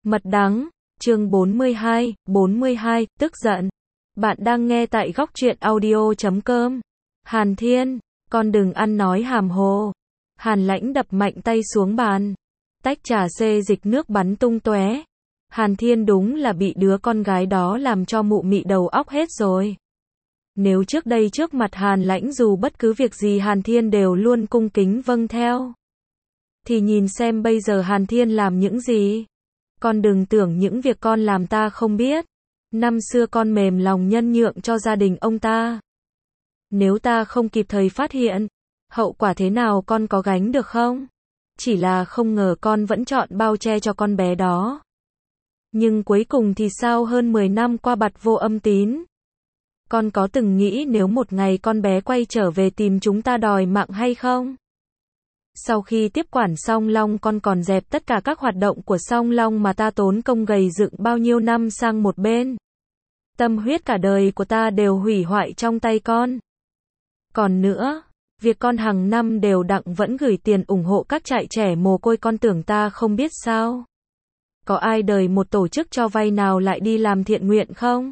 Mật đắng, chương 42, tức giận. Bạn đang nghe tại góc truyện audio.com. Hàn Thiên, con đừng ăn nói hàm hồ. Hàn Lãnh đập mạnh tay xuống bàn. Tách trà xê dịch nước bắn tung tóe. Hàn Thiên đúng là bị đứa con gái đó làm cho mụ mị đầu óc hết rồi. Nếu trước đây trước mặt Hàn Lãnh dù bất cứ việc gì Hàn Thiên đều luôn cung kính vâng theo. Thì nhìn xem bây giờ Hàn Thiên làm những gì. Con đừng tưởng những việc con làm ta không biết. Năm xưa con mềm lòng nhân nhượng cho gia đình ông ta. Nếu ta không kịp thời phát hiện, hậu quả thế nào con có gánh được không? Chỉ là không ngờ con vẫn chọn bao che cho con bé đó. Nhưng cuối cùng thì sao, hơn 10 năm qua bặt vô âm tín. Con có từng nghĩ nếu một ngày con bé quay trở về tìm chúng ta đòi mạng hay không? Sau khi tiếp quản Song Long, con còn dẹp tất cả các hoạt động của Song Long mà ta tốn công gầy dựng bao nhiêu năm sang một bên. Tâm huyết cả đời của ta đều hủy hoại trong tay con. Còn nữa, việc con hàng năm đều đặn vẫn gửi tiền ủng hộ các trại trẻ mồ côi, con tưởng ta không biết sao? Có ai đời một tổ chức cho vay nào lại đi làm thiện nguyện không?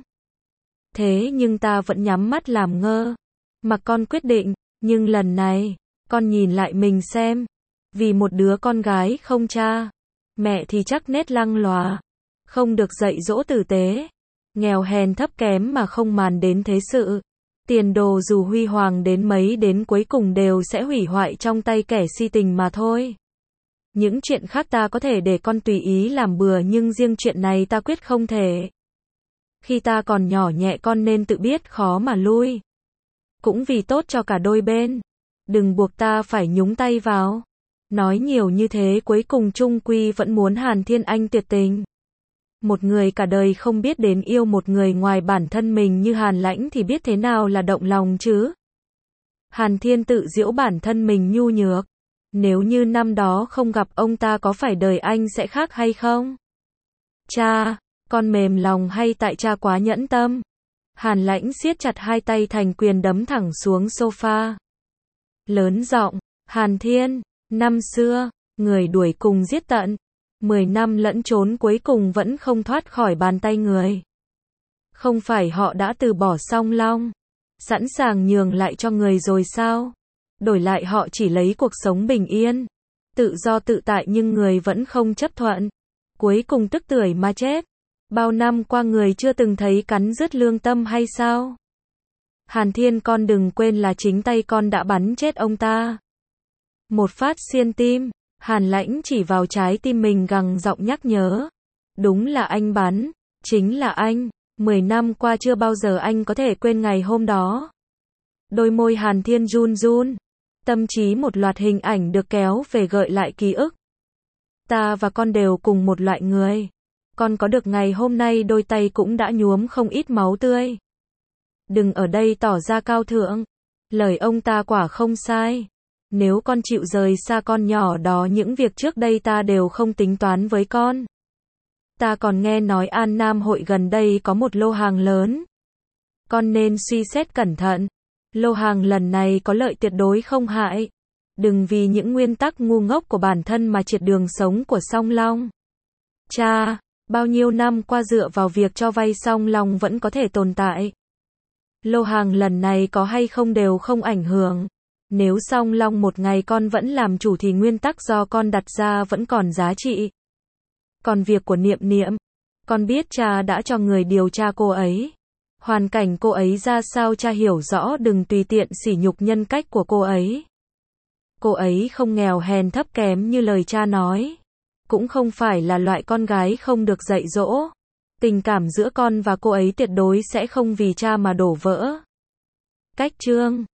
Thế nhưng ta vẫn nhắm mắt làm ngơ, mặc con quyết định. Nhưng lần này, con nhìn lại mình xem. Vì một đứa con gái không cha, mẹ thì chắc nết lăng lòa, không được dạy dỗ tử tế, nghèo hèn thấp kém mà không màng đến thế sự. Tiền đồ dù huy hoàng đến mấy đến cuối cùng đều sẽ hủy hoại trong tay kẻ si tình mà thôi. Những chuyện khác ta có thể để con tùy ý làm bừa, nhưng riêng chuyện này ta quyết không thể. Khi ta còn nhỏ nhẹ con nên tự biết khó mà lui. Cũng vì tốt cho cả đôi bên. Đừng buộc ta phải nhúng tay vào. Nói nhiều như thế cuối cùng chung quy vẫn muốn Hàn Thiên Anh tuyệt tình. Một người cả đời không biết đến yêu một người ngoài bản thân mình như Hàn Lãnh thì biết thế nào là động lòng chứ. Hàn Thiên tự giễu bản thân mình nhu nhược. Nếu như năm đó không gặp ông ta có phải đời anh sẽ khác hay không? Cha, con mềm lòng hay tại cha quá nhẫn tâm? Hàn Lãnh siết chặt hai tay thành quyền đấm thẳng xuống sofa. Lớn giọng, Hàn Thiên, năm xưa, người đuổi cùng giết tận. 10 năm lẫn trốn cuối cùng vẫn không thoát khỏi bàn tay người. Không phải họ đã từ bỏ Song Long, sẵn sàng nhường lại cho người rồi sao? Đổi lại họ chỉ lấy cuộc sống bình yên, tự do tự tại, nhưng người vẫn không chấp thuận. Cuối cùng tức tưởi mà chết. Bao năm qua người chưa từng thấy cắn rứt lương tâm hay sao? Hàn Thiên, con đừng quên là chính tay con đã bắn chết ông ta. Một phát xuyên tim. Hàn Lãnh chỉ vào trái tim mình gằn giọng nhắc nhớ. Đúng là anh bắn. Chính là anh. 10 năm qua chưa bao giờ anh có thể quên ngày hôm đó. Đôi môi Hàn Thiên run run. Tâm trí một loạt hình ảnh được kéo về gợi lại ký ức. Ta và con đều cùng một loại người. Con có được ngày hôm nay đôi tay cũng đã nhuốm không ít máu tươi. Đừng ở đây tỏ ra cao thượng. Lời ông ta quả không sai. Nếu con chịu rời xa con nhỏ đó, những việc trước đây ta đều không tính toán với con. Ta còn nghe nói An Nam hội gần đây có một lô hàng lớn. Con nên suy xét cẩn thận. Lô hàng lần này có lợi tuyệt đối không hại. Đừng vì những nguyên tắc ngu ngốc của bản thân mà triệt đường sống của Song Long. Cha, bao nhiêu năm qua dựa vào việc cho vay Song Long vẫn có thể tồn tại. Lô hàng lần này có hay không đều không ảnh hưởng. Nếu Song Long một ngày con vẫn làm chủ thì nguyên tắc do con đặt ra vẫn còn giá trị. Còn việc của Niệm Niệm, con biết cha đã cho người điều tra cô ấy. Hoàn cảnh cô ấy ra sao cha hiểu rõ, đừng tùy tiện sỉ nhục nhân cách của cô ấy. Cô ấy không nghèo hèn thấp kém như lời cha nói. Cũng không phải là loại con gái không được dạy dỗ. Tình cảm giữa con và cô ấy tuyệt đối sẽ không vì cha mà đổ vỡ. Cách chương